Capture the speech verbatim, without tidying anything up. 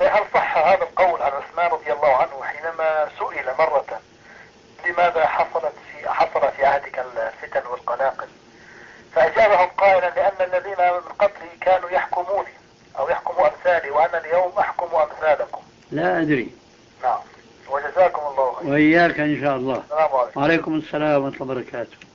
هل صح هذا القول عن عثمان رضي الله عنه حينما سئل مرة لماذا حصلت في حصل في عهدك الفتن والقلاقل، فأجابهم قائلا لأن الذين من قبلي كانوا يحكموني أو يحكموا أمثالي وأنا اليوم أحكم أمثالكم. لا أدري. نعم، وجزاكم الله خير. وإياك إن شاء الله. السلام عليكم. وعليكم السلام ورحمة الله وبركاته.